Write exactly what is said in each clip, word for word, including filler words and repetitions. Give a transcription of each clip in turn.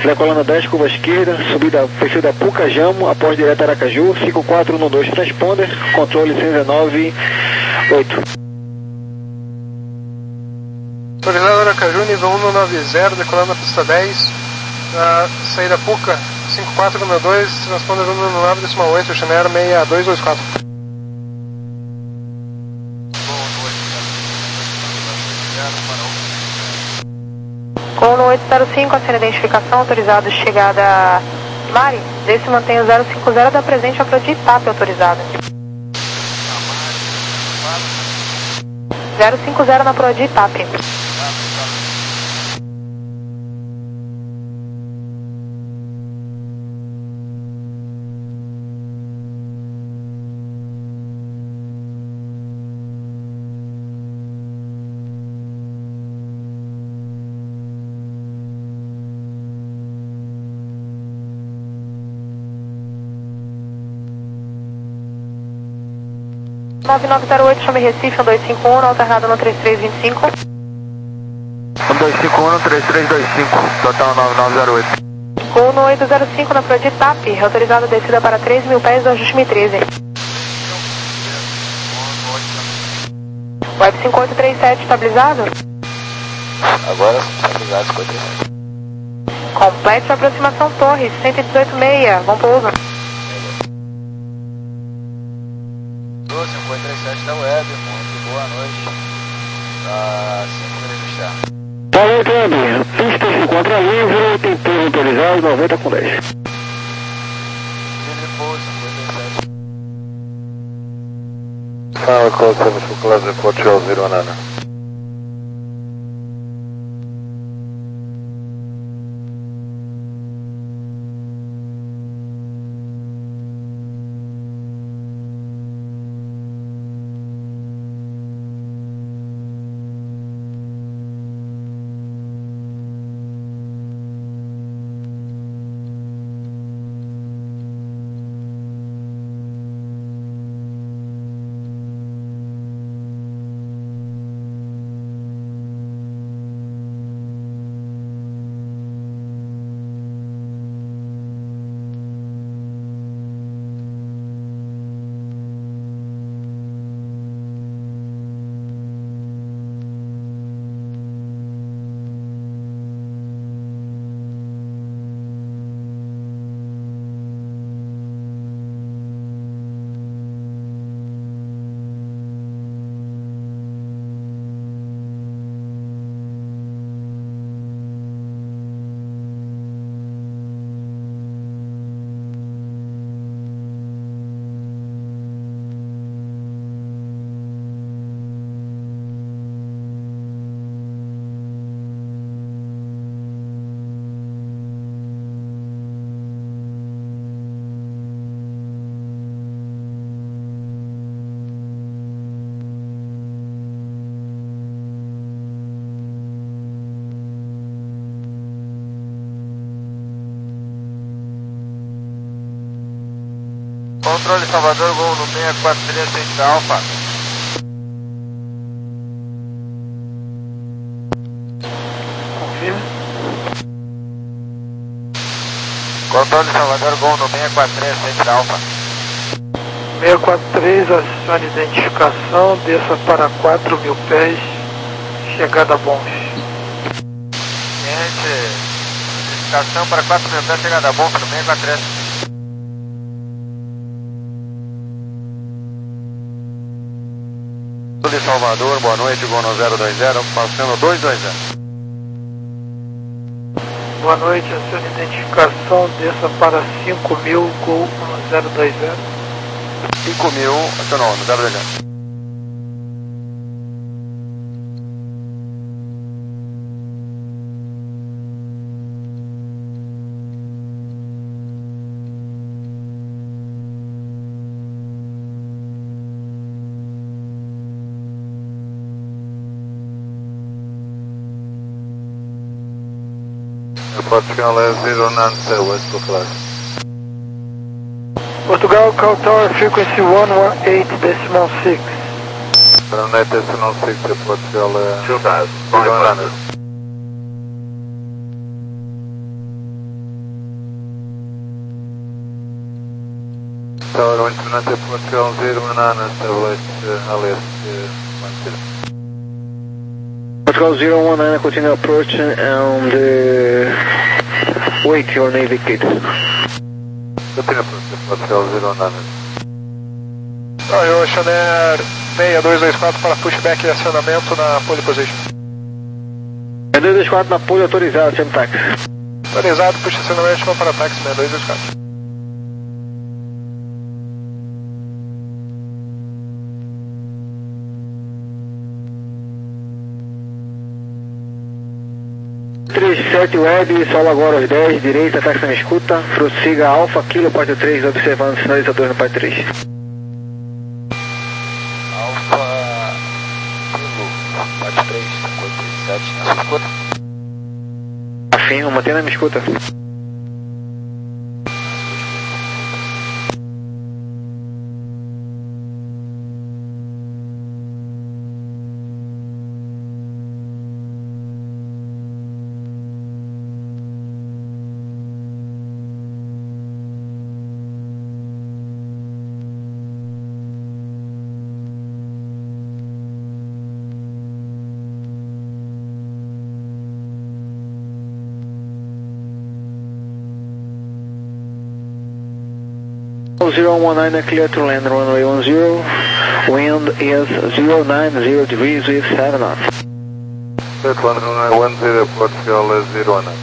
Filé coluna dez, curva esquerda, subida, perfil da Pucajamo, após direto Aracaju, cinco quatro um dois, transponder, controle cento e dezenove, oito. Autorizado Aracaju, nível um nove zero, decolando na pista dez, na saída Puca, cinco quatro um dois, transponder um nove decimal oito, Chimera seis dois dois quatro. Com no oito zero cinco, a identificação, autorizado chegada Mari, desse mantém o zero cinco zero da presente a Prodi TAP autorizada. zero cinco zero na Prodi TAP. nove nove zero oito, chame Recife, um dois cinco um, alternado no três três dois cinco. um dois cinco um, três três dois cinco, total nove nove zero oito. Com no oito zero cinco na Prodi TAP, autorizado descida para três mil pés do ajuste M treze. Web cinco oito três sete, estabilizado? Agora estabilizado, cinquenta e sete. Complete a aproximação Torres, cento e dezoito meia, bom pouso. cinquenta e sete da web, muito boa noite. Tá sempre registrado. Falou, Câmbio. Pista se encontra livre, tempero autorizado, noventa com dez. Livre pouso, cinquenta e sete. Fala, call seven for class report zero zero nine. Controle Salvador, gol no seis quatro três seis da Alfa. Confirma. Controle Salvador, gol no seis quatro três seis da Alfa. seis quatro três, acione identificação, desça para quatro mil pés, chegada a Bons. Gente, identificação para quatro mil pés, chegada a Bons no seis quatro três. De Salvador, boa noite, gol no zero dois zero, passando dois dois zero. Boa noite, acione identificação, desça para cinco mil, gol no zero dois zero. cinco mil, acionou no zero dois zero. Portugal é zero nove zero, West for flag. Portugal, call tower frequency one one eight decimal six. one one eight decimal six, Portugal é... two thousand, five hundred. Tower one two nine, Portugal zero one nine, establish uh, alias uh, one zero. Portugal zero one nine, continue approaching and uh, wait your Navy kit. Continue approaching, Portugal zero one nine. Aí, Oceanair seis dois dois quatro para pushback e acionamento na pole position. seis dois dois quatro na pole autorizado, chama táxi. Autorizado, puxa acionamento, vamos para táxi seis dois dois quatro. trinta e sete Web, solo agora aos dez, direita, táxi na escuta, prossiga Alfa, Kilo, parte três, observando sinalizadores no parte três. Alfa, Kilo, parte três, cinco oito sete, na sua escuta. Afirmo, mantendo a minha escuta. zero one nine, clear to land, runway one zero, wind is zero nine zero degrees with seven knots. Set one runway one zero, Portugal zero one nine.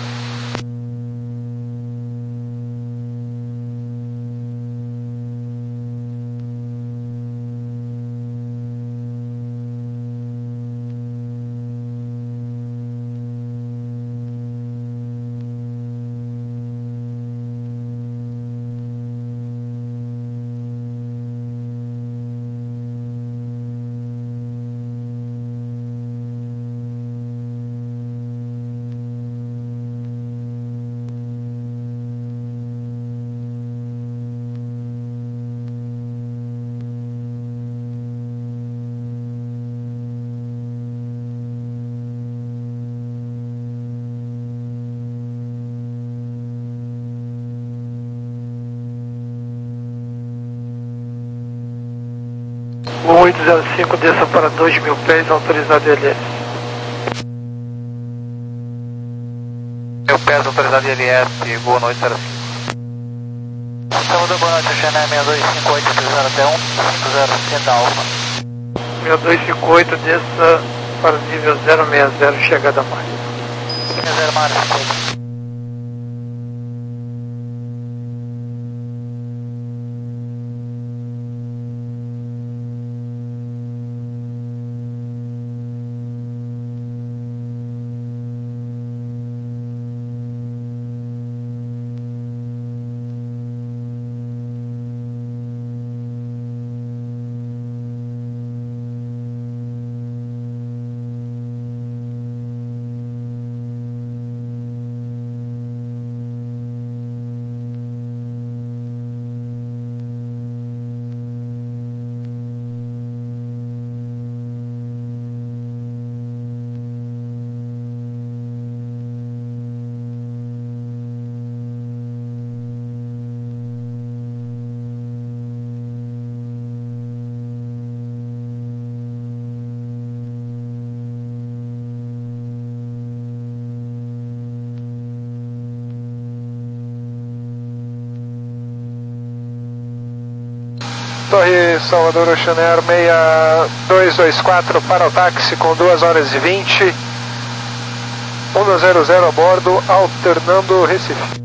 oito zero cinco, desça para dois mil pés, autorizado L S. Mil pés, autorizado L S, boa noite, zero cinco. Estamos da boa noite, Oceanair seis dois cinco oito, autorizado até um, cinco zero sessenta Alfa. seis dois cinco oito, desça para nível zero seis zero, chegada a mar. Linha zero mar, cinquenta e oito. Torre Salvador Oceanair seis dois dois quatro para o táxi com duas horas e vinte, um zero zero a bordo, alternando Recife.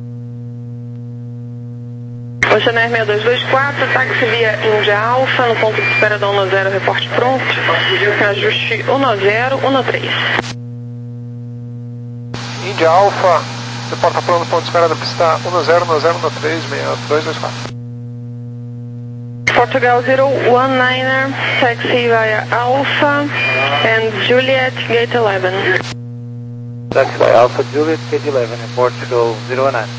Oceanair seis dois dois quatro, táxi via Índia Alfa, no ponto de espera da um zero, reporte pronto, ajuste um zero um três. Índia Alfa, reporta pronto, ponto de espera da pista um zero um zero um três, seis dois dois quatro. Portugal zero one niner, taxi via Alpha and Juliet, gate eleven. Taxi by Alpha Juliet, gate eleven, in Portugal zero one nine.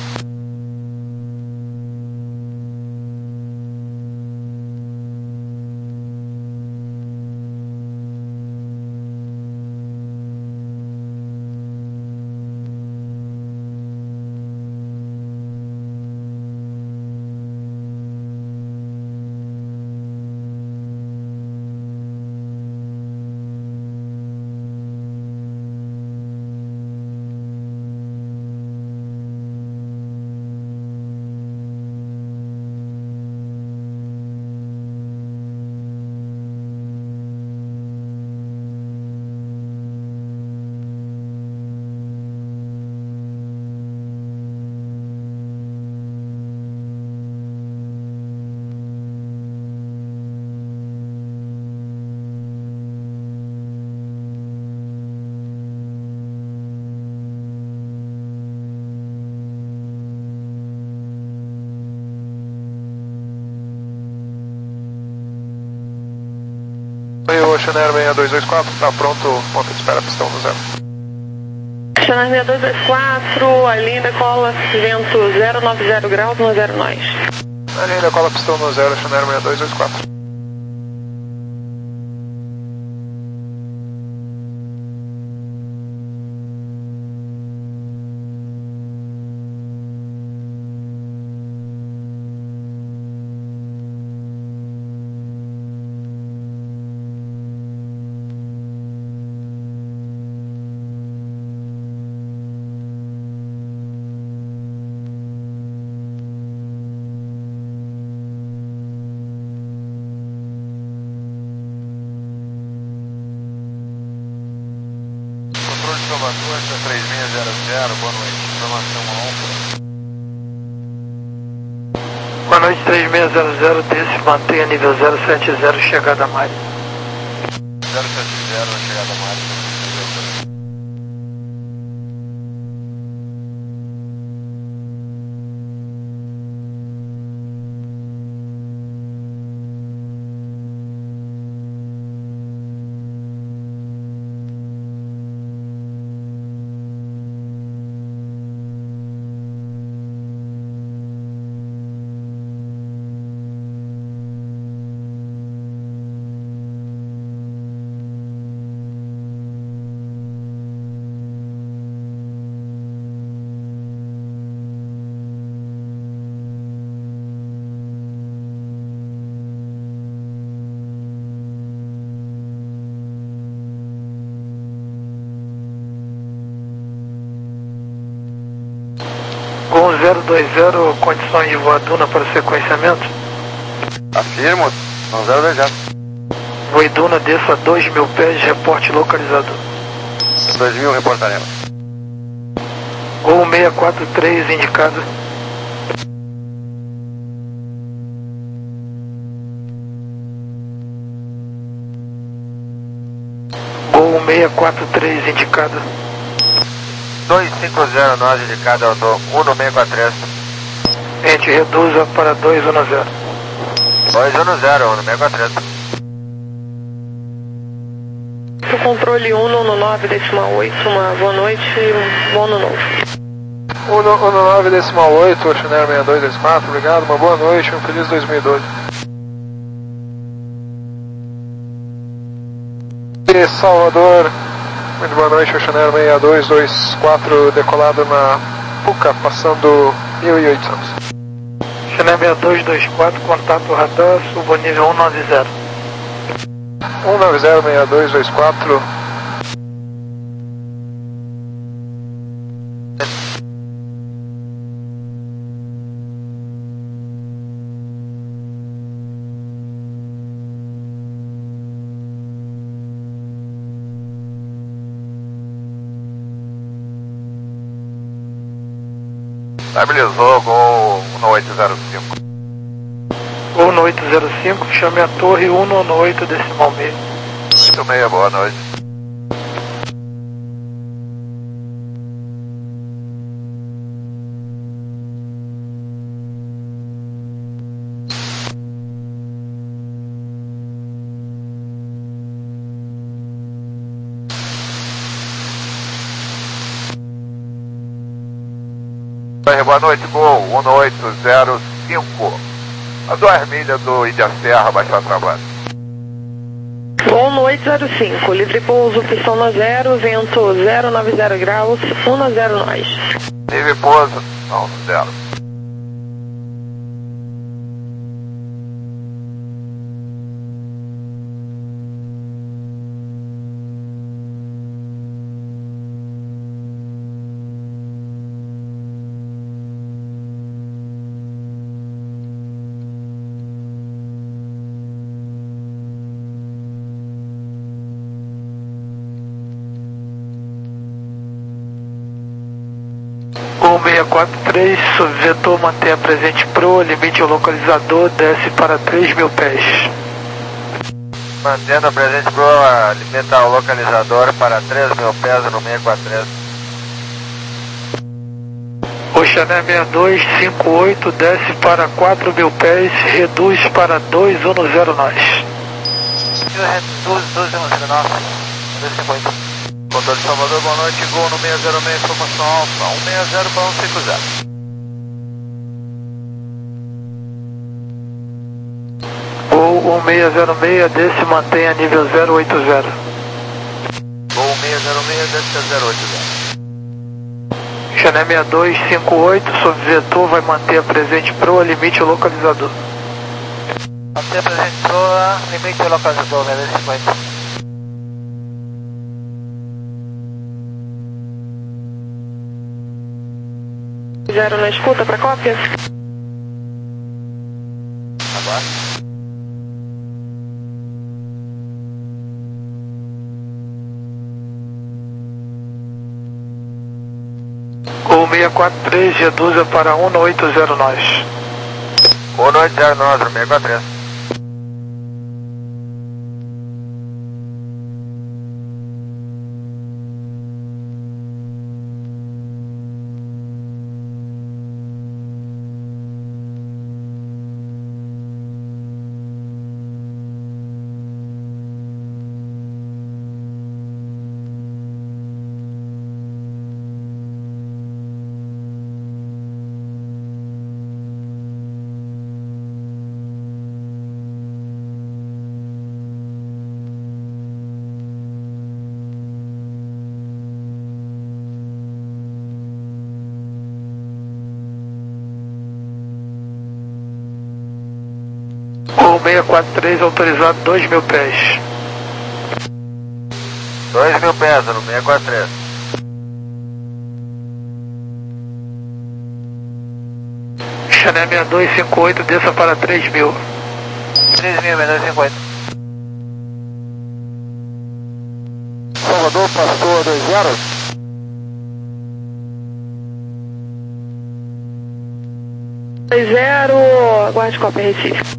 E o Channel seis dois dois quatro, tá pronto, ponto de espera, pistão no zero. Channel seis dois dois quatro, a linha decola, vento zero nove zero graus, um zero nós. A linha decola, pistão no zero, Channel seis dois dois quatro. três seis zero zero, boa noite. Informação alfa. Boa noite, três seis zero zero, desse mantenha nível zero sete zero, chegada a Mari. zero sete zero, chegada a Mari. Gol zero dois zero, condições de voa Duna para sequenciamento. Afirmo, não zero dois zero. Voe Duna, desça a dois mil pés, reporte localizador. dois mil, reportaremos. Gol seis quatro três, indicado. Gol seis quatro três, indicado. dois cinco zero, nós indicado, eu dou um no seis quatro três. Gente, reduza para dois um zero. dois um zero, um no seis quatro três. O controle um no nove decimal oito, uma boa noite e um bom ano novo. um no nove decimal oito, Channel seis dois dois quatro, obrigado, uma boa noite, um feliz dois mil e doze. E Salvador, muito boa noite, o Channel seis dois dois quatro, decolado na Puca, passando mil e oitocentos. Channel seis dois dois quatro, contato radar, subo nível um nove zero. um nove zero seis dois dois quatro. Estabilizou, gol um no oito zero cinco. Gol no oito zero cinco, chame a torre um no oito decimal meio. oito seis, boa noite. Boa noite, gol um no oito zero cinco. A duas milhas do Ilha Serra, baixar trabalho. Gol no oito zero cinco, livre pouso, pistão no zero, vento zero nove zero graus, um no zero nós. Livre pouso, não, no zero. Gol seis quatro três, subvetor mantenha presente pro, limite o localizador, desce para três mil pés. Mantendo a presente pro, limita o localizador para três mil pés no seis quatro três. O Channel seis dois cinco oito, desce para quatro mil pés, reduz para dois um zero nós. Negativa, reduz doze um zero nove, dois cinco oito. Controle de Salvador, boa noite, Gol no seis zero seis, informação alfa, um seis zero para um cinco zero. Gol um seis zero seis, desce e mantém a nível zero oito zero. Gol seis zero seis, desce a zero oito zero. Chané seis dois cinco oito, sob vetor, vai manter a presente proa, limite o localizador. Manter a presente proa, limite o localizador, dois cinco oito. Zero na escuta para cópia? Agora. Gol seis quatro três, reduza para um oito zero nós. um oito zero nove, seis quatro três. Gol seis quatro três, autorizado dois mil pés. dois mil pés no seis quatro três. Chané seis dois cinco oito, desça para três mil. três mil, dois cinco oito. Salvador passou a dois zero. dois zero, aguarde cópia Recife.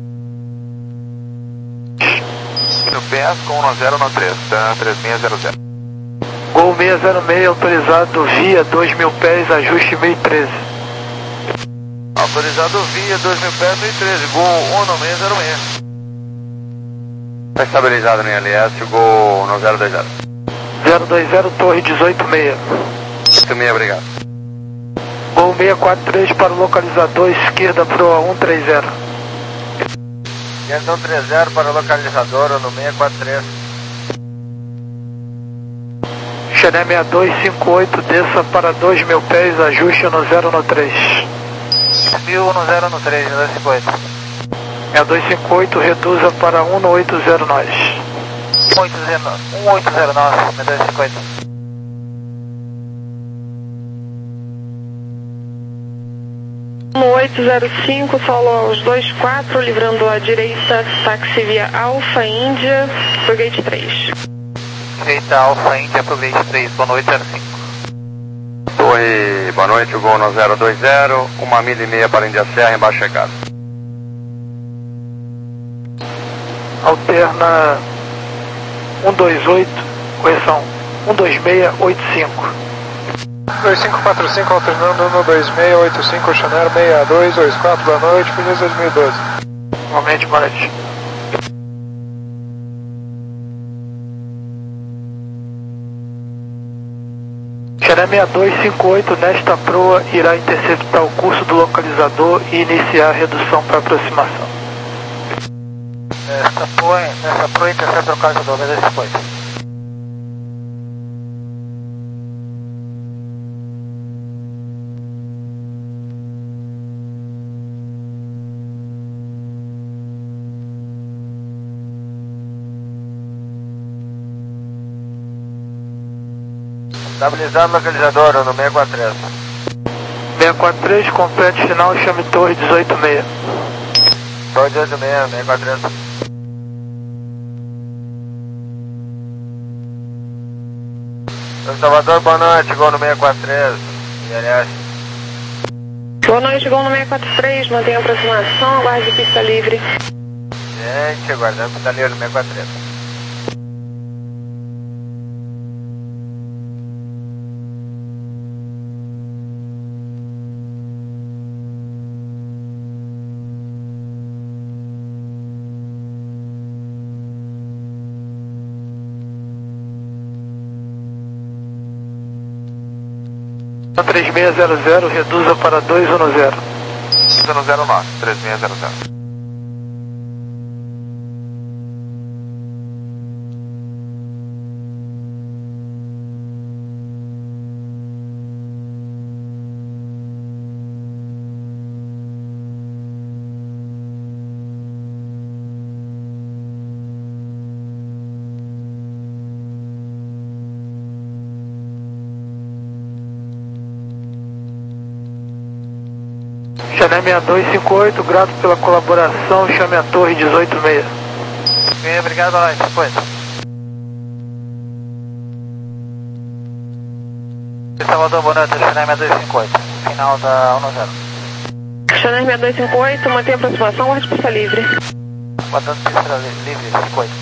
mil pés com um zero no três, tá? três seis zero zero. Gol seis zero seis, autorizado via dois mil pés, ajuste mil e treze. Autorizado via dois mil pés, mil e treze. Gol um no seis zero seis. Está estabilizado no I L S, Gol no zero dois zero. zero dois zero, torre dezoito seis. oito seis, obrigado. Gol seis quatro três para o localizador, esquerda proa um três zero. quinhentos trinta para o localizador no seis quatro três. Chané seis dois cinco oito, desça para dois mil pés, ajuste no zero no três. mil no zero no três, dois cinco oito. seis dois cinco oito, reduza para um oito zero nós. um oito zero nove, dois cinco oito. um oito zero cinco, solo aos dois quatro, livrando à direita, táxi via Alfa Índia, pro gate três. Direita Alfa Índia pro gate três, boa noite, zero cinco. Torre, boa noite, Gol no zero dois zero, uma milha e meia para Índia Serra, embaixo chegada. Alterna um dois oito, correção, um dois seis oito cinco. dois cinco quatro cinco, alternando um dois seis oito cinco, Chané seis dois dois quatro, boa noite, feliz dois mil e doze. Igualmente, boa noite. Chané seis dois cinco oito, nesta proa, irá interceptar o curso do localizador e iniciar a redução para aproximação. Nessa proa, nessa proa intercepta o localizador, dois cinco oito. Estabilizado localizador no seis quatro três. seis quatro três, complete final, chame torre dezoito seis. Torre dezoito seis, seis quatro três. Salvador, boa noite, Gol no seis quatro três, I L S. Boa noite, Gol no seis quatro três, mantenha a aproximação, aguarde pista livre. Gente, aguardando pista livre no seis quatro três. três seis zero zero, reduza para dois um zero. dois um zero nove, três seis zero zero. Chané seis dois cinco oito, grato pela colaboração, chame a torre dezoito seis. Bem, obrigado, boa noite, depois. Salvador, boa noite, Chané seis dois cinco oito, final da um zero. Chané seis dois cinco oito, mantém a aproximação, guarde pista livre. Guardando pista livre, cinco oito.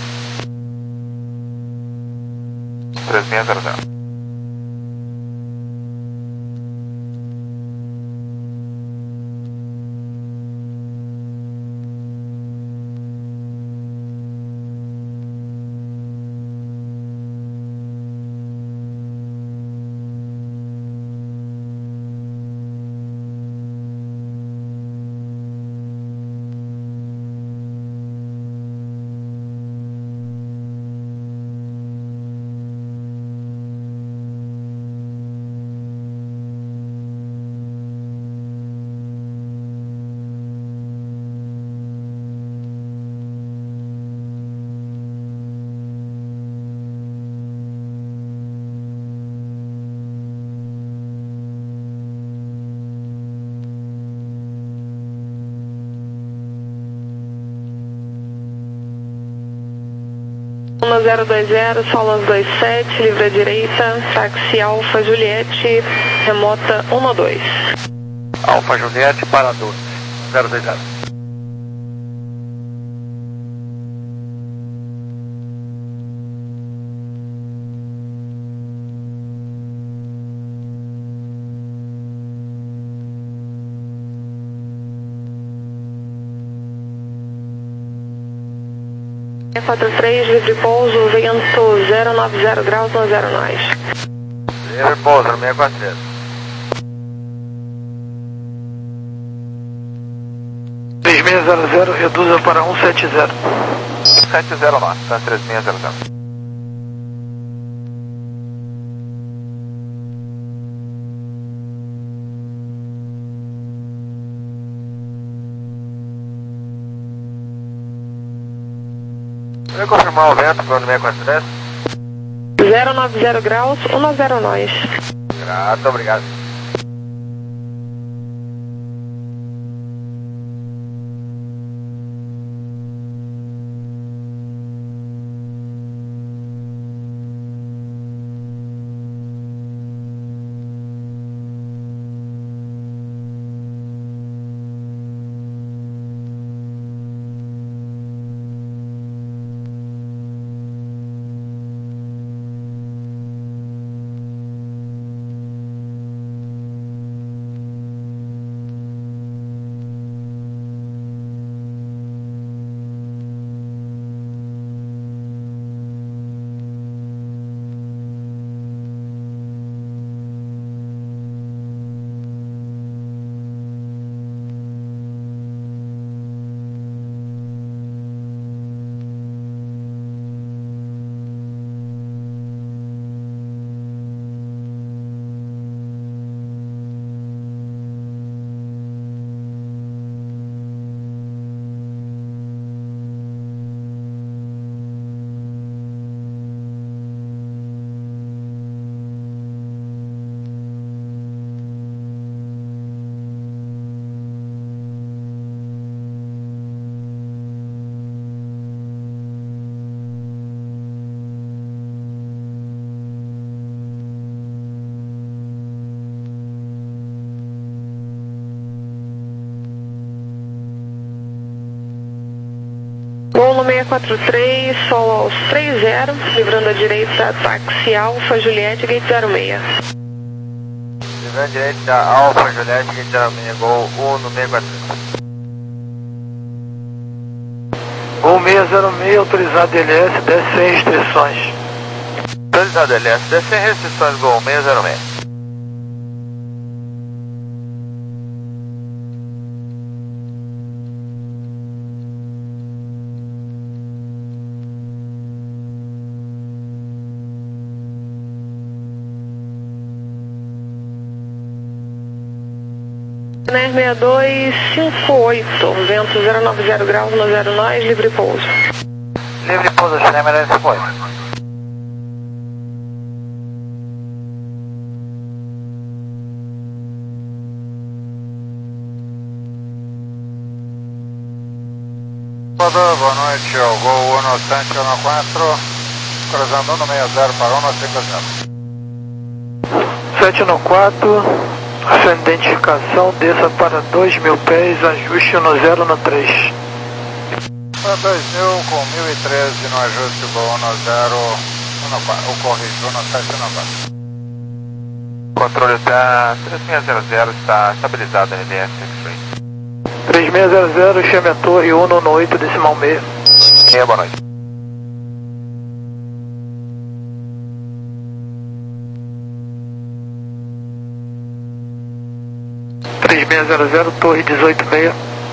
três seis zero zero. um zero dois zero, Solas dois sete, livre à direita, táxi Alfa Juliette, remota um dois. Alfa Juliette para doze, zero dois zero. quatro três, livre pouso, vento zero nove zero graus, um zero nós. Livre pouso, seis quatro três. três seis zero zero, reduza para um sete zero. sete zero nove, tá? três seis zero zero. Vou confirmar o vento para o seis quatro três. zero nove zero graus, um zero nós. Grato, obrigado. Gol no seis quatro três, sol aos três zero, livrando à direita, táxi Alfa Juliette, gate zero seis. Livrando à direita, Alfa Juliette, gate zero seis, gol um no seis quatro três. Gol seis zero seis, autorizado L S, desce sem restrições. Autorizado L S, desce sem restrições, gol seis zero seis. Channel seis dois cinco oito, vento zero nove zero graus no zero nós, livre pouso. Livre pouso, Channel seis dois cinco oito. Boa noite, o Gol um sete um quatro, cruzando um seis zero para um cinco zero. sete um quatro, sua identificação, desça para dois mil pés, ajuste no zero no três. Para dois mil com mil e treze no ajuste, Gol um zero, o corrijo um sete um quatro. Controle da três seis zero zero está estabilizado na L S X-Ray. três seis zero zero, chame a torre um no oito decimal meio. É, boa noite. três seis zero zero, torre dezoito meio.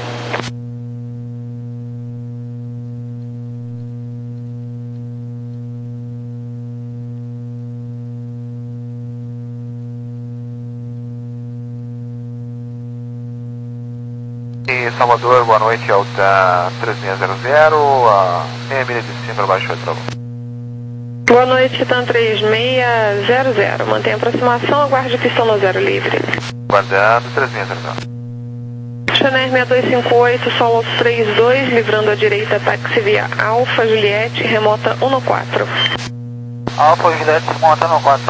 E Salvador, boa noite, alta três seis zero zero, a meia milha de cima, abaixo vai travão. Boa noite, Titan três seis zero zero, mantenha aproximação, aguarde pistão no zero livre. Guardando três seis zero zero. Channel seis dois cinco oito, Sol três dois, livrando à direita, táxi via Alfa Juliette, remota um no quatro. Alfa Juliette, remota um no quatro.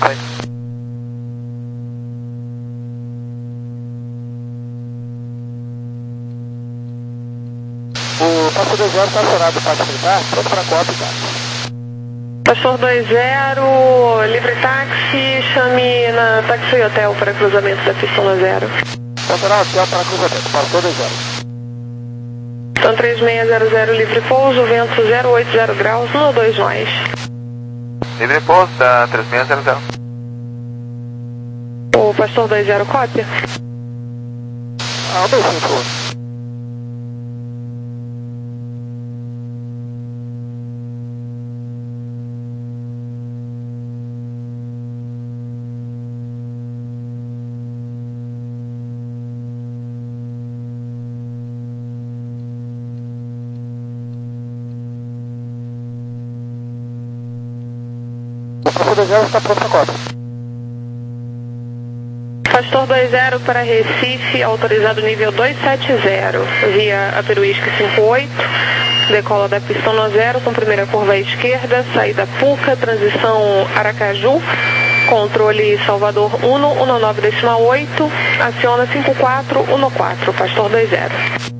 O Pastor dois zero está acionado, parte militar, pronto para cópia, tá? Pastor dois zero, livre táxi, chame na táxi hotel para cruzamento da pista no zero. Pastor hotel para cruzamento, Pastor dois zero. Então três seis zero zero, livre pouso, vento zero oito zero graus, no dois nós. Livre pouso da três seis zero zero. O Pastor dois zero, cópia? Ah, dois cinco. O Pastor dois zero está pronto para cópia. Pastor dois zero para Recife, autorizado nível dois sete zero, via Aperuísque cinco oito, decola da pista no zero, com primeira curva à esquerda, saída Puca, transição Aracaju, controle Salvador um um nove decimal oito, aciona cinco quatro um quatro, Pastor dois zero.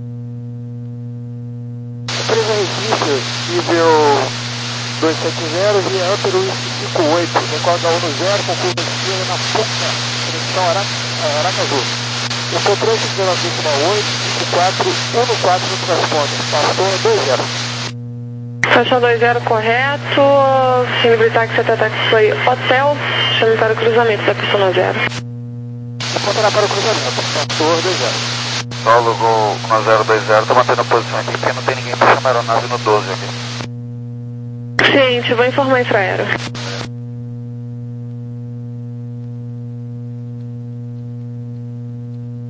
Empresa Recife, nível dois sete zero, via Aperuísque cinco oito, decola da um zero, com curva esquerda na Puca, transição Aracaju. O controle cinco nove decimal oito, cinco quatro um quatro no transponder, Pastor dois zero. Pastor dois zero, correto, livre táxi até táxi hotel, chame para o cruzamento da pista no zero. Apontará para o cruzamento, Pastor dois zero. Solo Gol um zero dois zero, tô mantendo a posição aqui porque não tem ninguém para chamar a aeronave no doze aqui. Ciente, vou informar a Infraero.